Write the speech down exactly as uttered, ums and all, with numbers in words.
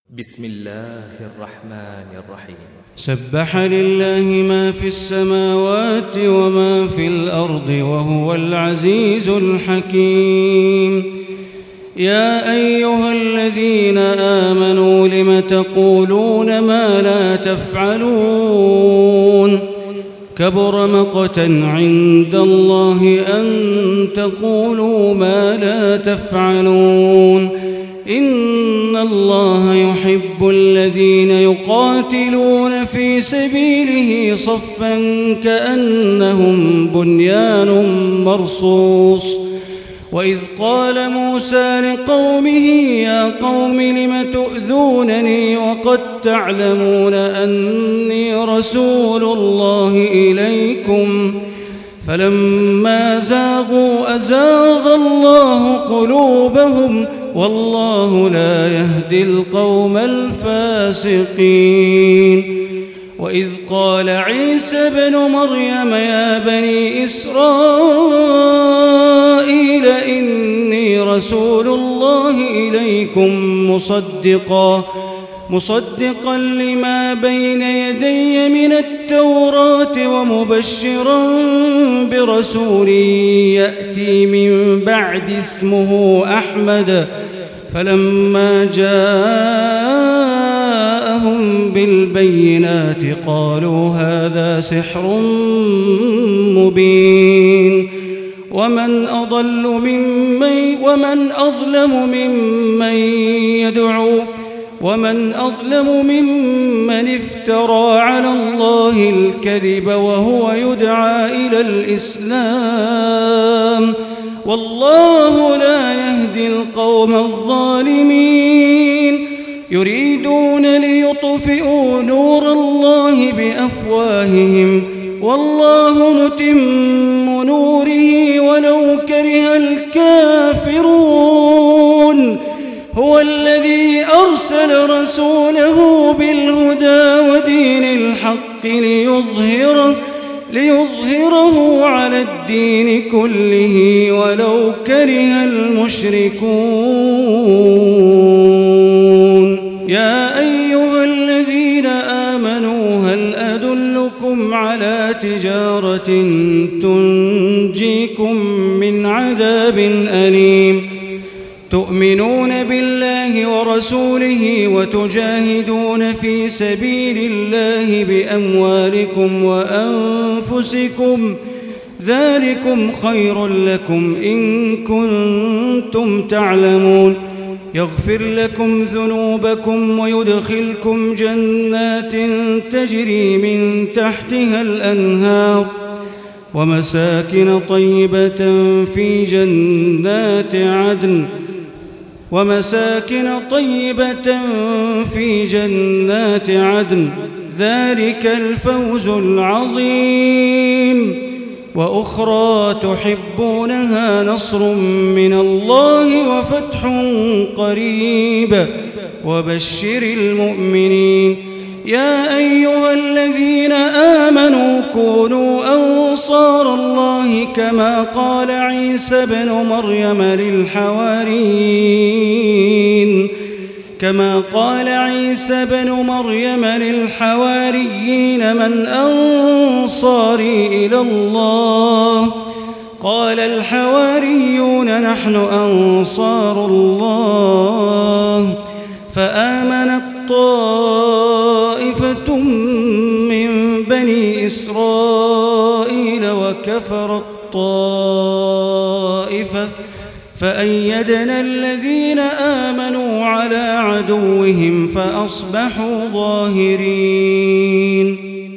بسم الله الرحمن الرحيم. سبح لله ما في السماوات وما في الأرض وهو العزيز الحكيم. يا أيها الذين آمنوا لم تقولون ما لا تفعلون كبر مقتا عند الله أن تقولوا ما لا تفعلون. إن الله يحب الذين يقاتلون في سبيله صفا كأنهم بنيان مرصوص. وإذ قال موسى لقومه يا قوم لم تؤذونني وقد تعلمون أني رسول الله إليكم فلما زاغوا أزاغ الله قلوبهم والله لا يهدي القوم الفاسقين. وإذ قال عيسى ابن مريم يا بني إسرائيل إني رسول الله إليكم مصدقا مصدقا لما بين يدي من التوراة ومبشرا برسول يأتي من بعد اسمه أحمد. فلما جاءهم بالبينات قالوا هذا سحر مبين. ومن أضل ممن ومن أظلم ممن يدعو ومن أظلم ممن افترى على الله الكذب وهو يدعى إلى الإسلام والله لا يهدي القوم الظالمين. يريدون ليطفئوا نور الله بأفواههم والله متم نوره ولو كره الكافرون. هو الذي أرسل رسوله بالهدى ودين الحق ليظهره, ليظهره على الدين كله ولو كره المشركون. يا أيها الذين آمنوا هل أدلكم على تجارة تنجيكم من عذاب أليم تؤمنون بالله ورسوله وتجاهدون في سبيل الله بأموالكم وأنفسكم ذلكم خير لكم إن كنتم تعلمون. يغفر لكم ذنوبكم ويدخلكم جنات تجري من تحتها الأنهار ومساكن طيبة في جنات عدن ومساكن طيبة في جنات عدن ذلك الفوز العظيم. وأخرى تحبونها نصر من الله وفتح قريب وبشر المؤمنين. يا أيها الذين آمنوا كونوا أنصار الله كما قال عيسى ابن مريم للحواريين كما قال عيسى ابن مريم للحواريين من أنصاري إلى الله قال الحواريون نحن أنصار الله. فآمنت طائفة من بني إسرائيل وكفرت طائفة فأيدنا الذين آمنوا على عدوهم فأصبحوا ظاهرين.